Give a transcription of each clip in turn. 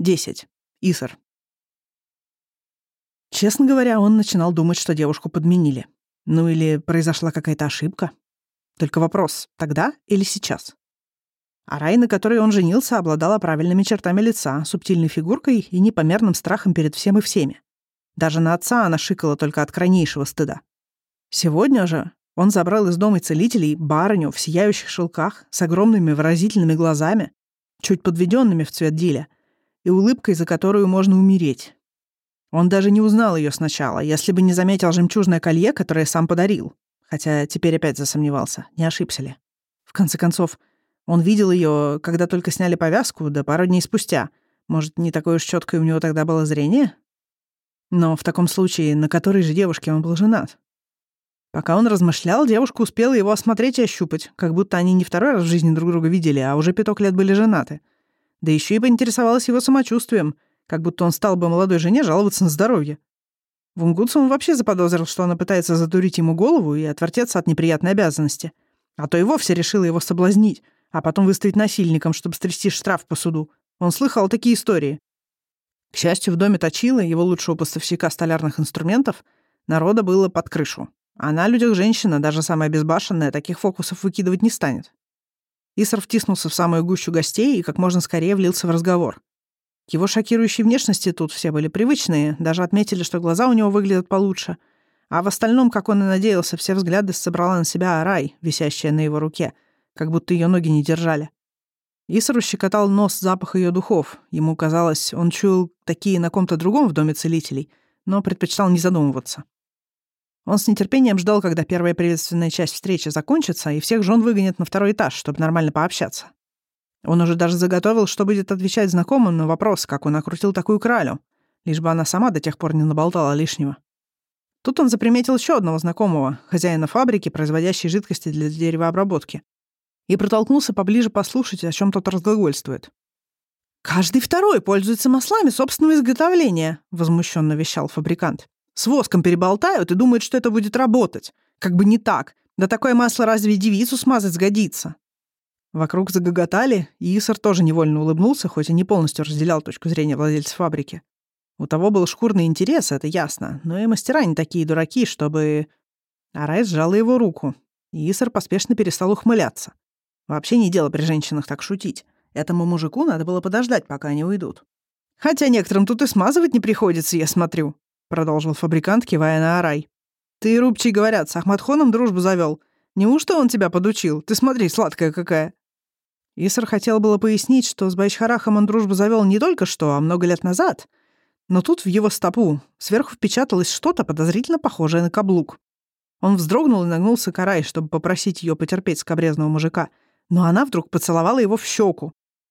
10. Исар. Честно говоря, он начинал думать, что девушку подменили. Ну или произошла какая-то ошибка. Только вопрос, тогда или сейчас? Арай, на которой он женился, обладала правильными чертами лица, субтильной фигуркой и непомерным страхом перед всем и всеми. Даже на отца она шикала только от крайнейшего стыда. Сегодня же он забрал из дома целителей барыню в сияющих шелках с огромными выразительными глазами, чуть подведенными в цвет диля, и улыбкой, за которую можно умереть. Он даже не узнал ее сначала, если бы не заметил жемчужное колье, которое сам подарил. Хотя теперь опять засомневался, не ошибся ли. В конце концов, он видел ее, когда только сняли повязку, да пару дней спустя. Может, не такое уж чёткое у него тогда было зрение? Но в таком случае, на которой же девушке он был женат? Пока он размышлял, девушка успела его осмотреть и ощупать, как будто они не второй раз в жизни друг друга видели, а уже 5 лет были женаты. Да еще и поинтересовалась его самочувствием, как будто он стал бы молодой жене жаловаться на здоровье. Вунгутсу он вообще заподозрил, что она пытается задурить ему голову и отвертеться от неприятной обязанности. А то и вовсе решила его соблазнить, а потом выставить насильником, чтобы стрясти штраф по суду. Он слыхал такие истории. К счастью, в доме Точила, его лучшего поставщика столярных инструментов, народа было под крышу. А на людях женщина, даже самая безбашенная, таких фокусов выкидывать не станет. Исар втиснулся в самую гущу гостей и как можно скорее влился в разговор. К его шокирующей внешности тут все были привычные, даже отметили, что глаза у него выглядят получше. А в остальном, как он и надеялся, все взгляды собрала на себя Арай, висящая на его руке, как будто ее ноги не держали. Исару щекотал нос запах ее духов. Ему казалось, он чуял такие на ком-то другом в доме целителей, но предпочитал не задумываться. Он с нетерпением ждал, когда первая приветственная часть встречи закончится, и всех жен выгонят на 2-й этаж, чтобы нормально пообщаться. Он уже даже заготовил, что будет отвечать знакомым на вопрос, как он окрутил такую кралю, лишь бы она сама до тех пор не наболтала лишнего. Тут он заприметил еще одного знакомого, хозяина фабрики, производящей жидкости для деревообработки, и протолкнулся поближе послушать, о чем тот разглагольствует. «Каждый второй пользуется маслами собственного изготовления», — возмущенно вещал фабрикант. «С воском переболтают и думают, что это будет работать. Как бы не так. Да такое масло разве девицу смазать сгодится?» Вокруг загоготали, и Исар тоже невольно улыбнулся, хоть и не полностью разделял точку зрения владельца фабрики. У того был шкурный интерес, это ясно, но и мастера не такие дураки, чтобы... Арай сжала его руку, и Исар поспешно перестал ухмыляться. Вообще не дело при женщинах так шутить. Этому мужику надо было подождать, пока они уйдут. «Хотя некоторым тут и смазывать не приходится, я смотрю», — продолжил фабрикант, кивая на Арай. «Ты, Рубчий, говорят, с Ахматхоном дружбу завел. Неужто он тебя подучил? Ты смотри, сладкая какая». Исар хотел было пояснить, что с Байчхарахом он дружбу завел не только что, а много лет назад. Но тут в его стопу сверху впечаталось что-то подозрительно похожее на каблук. Он вздрогнул и нагнулся к Арай, чтобы попросить ее потерпеть скабрезного мужика. Но она вдруг поцеловала его в щеку.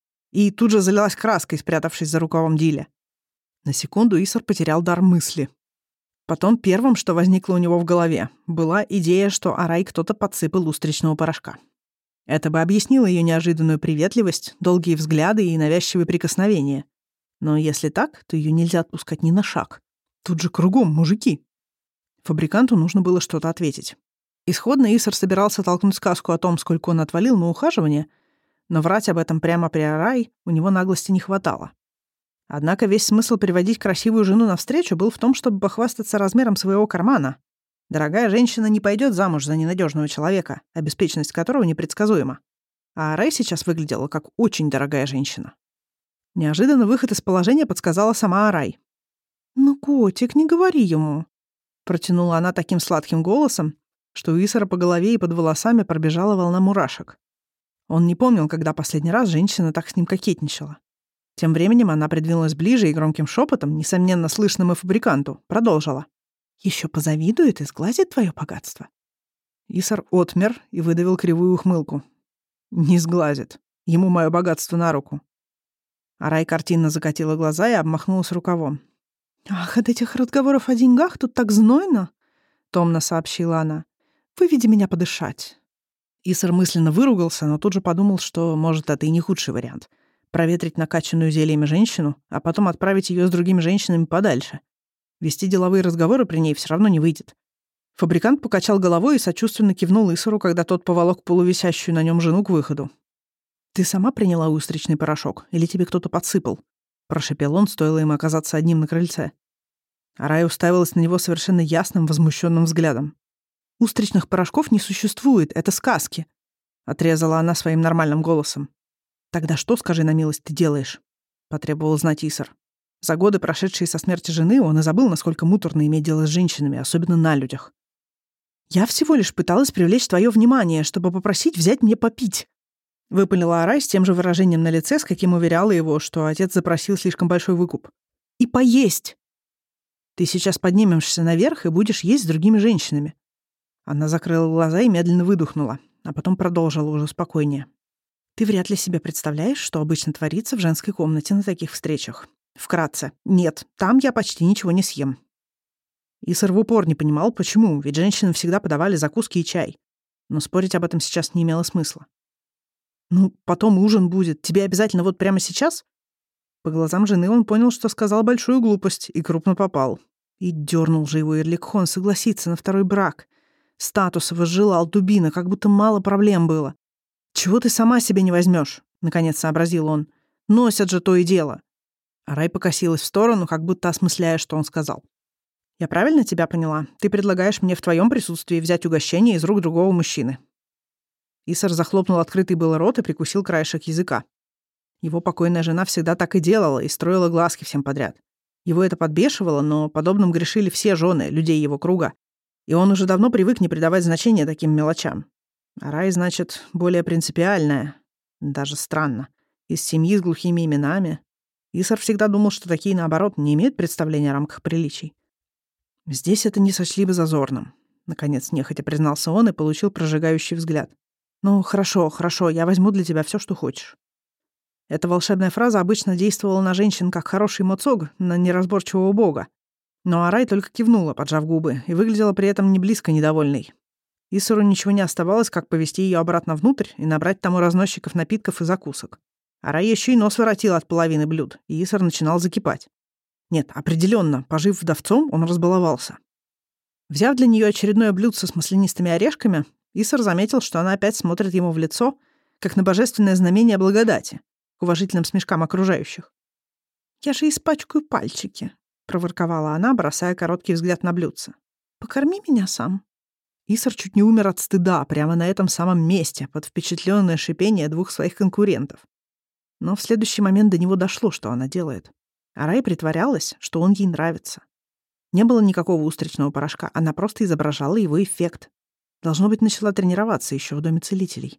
И тут же залилась краской, спрятавшись за рукавом диля. На секунду Исар потерял дар мысли. Потом первым, что возникло у него в голове, была идея, что Арай кто-то подсыпал устричного порошка. Это бы объяснило ее неожиданную приветливость, долгие взгляды и навязчивые прикосновения. Но если так, то ее нельзя отпускать ни на шаг. Тут же кругом мужики. Фабриканту нужно было что-то ответить. Исходно Исар собирался толкнуть сказку о том, сколько он отвалил на ухаживание, но врать об этом прямо при Арай у него наглости не хватало. Однако весь смысл приводить красивую жену навстречу был в том, чтобы похвастаться размером своего кармана. Дорогая женщина не пойдет замуж за ненадежного человека, обеспеченность которого непредсказуема. А Арай сейчас выглядела как очень дорогая женщина. Неожиданно выход из положения подсказала сама Арай. «Ну, котик, не говори ему», — протянула она таким сладким голосом, что у Исара по голове и под волосами пробежала волна мурашек. Он не помнил, когда последний раз женщина так с ним кокетничала. Тем временем она придвинулась ближе и громким шепотом, несомненно слышным и фабриканту, продолжила. «Еще позавидует и сглазит твое богатство». Исар отмер и выдавил кривую ухмылку. «Не сглазит. Ему мое богатство на руку». Арай картинно закатила глаза и обмахнулась рукавом. «Ах, от этих разговоров о деньгах тут так знойно», — томно сообщила она. «Выведи меня подышать». Исар мысленно выругался, но тут же подумал, что, может, это и не худший вариант. Проветрить накачанную зельями женщину, а потом отправить ее с другими женщинами подальше. Вести деловые разговоры при ней все равно не выйдет. Фабрикант покачал головой и сочувственно кивнул Исару, когда тот поволок полувисящую на нем жену к выходу. «Ты сама приняла устричный порошок? Или тебе кто-то подсыпал?» — прошепел он, стоило им оказаться одним на крыльце. Арай уставилась на него совершенно ясным, возмущенным взглядом. «Устричных порошков не существует, это сказки», — отрезала она своим нормальным голосом. «Тогда что, скажи на милость, ты делаешь?» — потребовал знать Исар. За годы, прошедшие со смерти жены, он и забыл, насколько муторно иметь дело с женщинами, особенно на людях. «Я всего лишь пыталась привлечь твое внимание, чтобы попросить взять мне попить», — выпалила Арай с тем же выражением на лице, с каким уверяла его, что отец запросил слишком большой выкуп. «И поесть! Ты сейчас поднимешься наверх и будешь есть с другими женщинами». Она закрыла глаза и медленно выдохнула, а потом продолжила уже спокойнее. «Ты вряд ли себе представляешь, что обычно творится в женской комнате на таких встречах. Вкратце. Нет, там я почти ничего не съем». Исар в упор не понимал, почему, ведь женщины всегда подавали закуски и чай. Но спорить об этом сейчас не имело смысла. «Ну, потом ужин будет. Тебе обязательно вот прямо сейчас?» По глазам жены он понял, что сказал большую глупость, и крупно попал. И дернул же его Ирликхон согласиться на второй брак. Статуса возжелал дубина, как будто мало проблем было. «Чего ты сама себе не возьмешь?» — наконец сообразил он. «Носят же то и дело». Арай покосилась в сторону, как будто осмысляя, что он сказал. «Я правильно тебя поняла? Ты предлагаешь мне в твоем присутствии взять угощение из рук другого мужчины». Исар захлопнул открытый было рот и прикусил краешек языка. Его покойная жена всегда так и делала и строила глазки всем подряд. Его это подбешивало, но подобным грешили все жены, людей его круга. И он уже давно привык не придавать значения таким мелочам. А Рай, значит, более принципиальная. Даже странно. Из семьи с глухими именами. Исар всегда думал, что такие, наоборот, не имеют представления о рамках приличий. Здесь это не сочли бы зазорным. Наконец, нехотя признался он и получил прожигающий взгляд. «Ну, хорошо, хорошо, я возьму для тебя все, что хочешь». Эта волшебная фраза обычно действовала на женщин как хороший моцог на неразборчивого бога. Но Арай только кивнула, поджав губы, и выглядела при этом не близко недовольной. Исару ничего не оставалось, как повести ее обратно внутрь и набрать тому разносчиков напитков и закусок. Арай еще и нос воротила от половины блюд, и Исар начинал закипать. Нет, определенно, пожив вдовцом, он разбаловался. Взяв для нее очередное блюдце с маслянистыми орешками, Исар заметил, что она опять смотрит ему в лицо, как на божественное знамение благодати, к уважительным смешкам окружающих. «Я же испачкаю пальчики», — проворковала она, бросая короткий взгляд на блюдце. «Покорми меня сам». Исар чуть не умер от стыда прямо на этом самом месте, под впечатленное шипение двух своих конкурентов. Но в следующий момент до него дошло, что она делает. Арай притворялась, что он ей нравится. Не было никакого устричного порошка, она просто изображала его эффект. Должно быть, начала тренироваться еще в доме целителей.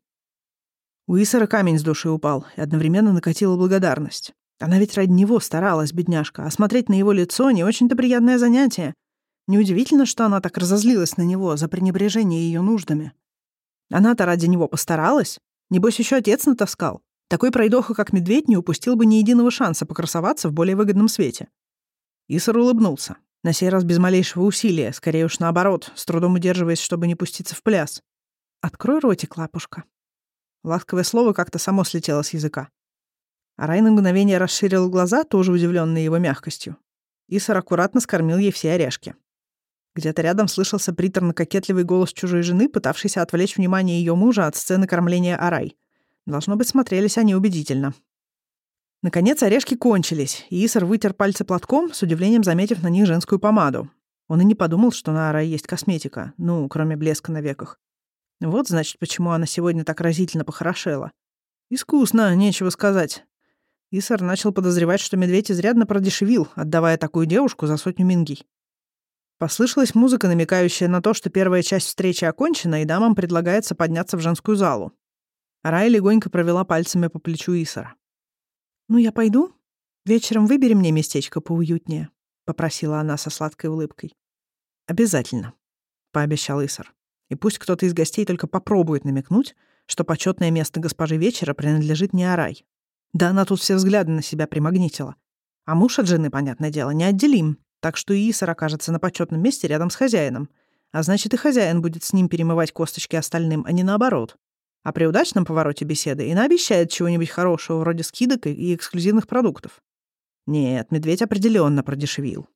У Исара камень с души упал, и одновременно накатила благодарность. Она ведь ради него старалась, бедняжка, а смотреть на его лицо — не очень-то приятное занятие. Неудивительно, что она так разозлилась на него за пренебрежение ее нуждами. Она-то ради него постаралась. Небось, еще отец натаскал. Такой пройдоха, как медведь, не упустил бы ни единого шанса покрасоваться в более выгодном свете. Исар улыбнулся. На сей раз без малейшего усилия, скорее уж наоборот, с трудом удерживаясь, чтобы не пуститься в пляс. «Открой ротик, лапушка». Ласковое слово как-то само слетело с языка. Арай на мгновение расширил глаза, тоже удивленные его мягкостью. Исар аккуратно скормил ей все орешки. Где-то рядом слышался приторно-кокетливый голос чужой жены, пытавшийся отвлечь внимание ее мужа от сцены кормления Арай. Должно быть, смотрелись они убедительно. Наконец орешки кончились, и Исар вытер пальцы платком, с удивлением заметив на них женскую помаду. Он и не подумал, что на Арай есть косметика, кроме блеска на веках. Вот, значит, почему она сегодня так разительно похорошела. Искусно, нечего сказать. Исар начал подозревать, что медведь изрядно продешевил, отдавая такую девушку за 100 мингий. Послышалась музыка, намекающая на то, что первая часть встречи окончена, и дамам предлагается подняться в женскую залу. Арай легонько провела пальцами по плечу Исара. «Ну, я пойду. Вечером выбери мне местечко поуютнее», — попросила она со сладкой улыбкой. «Обязательно», — пообещал Исар. «И пусть кто-то из гостей только попробует намекнуть, что почетное место госпожи вечера принадлежит не Арай. Да она тут все взгляды на себя примагнитила. А муж от жены, понятное дело, неотделим, так что и Исар окажется на почетном месте рядом с хозяином. А значит, и хозяин будет с ним перемывать косточки остальным, а не наоборот. А при удачном повороте беседы и наобещает чего-нибудь хорошего, вроде скидок и эксклюзивных продуктов. Нет, медведь определенно продешевил.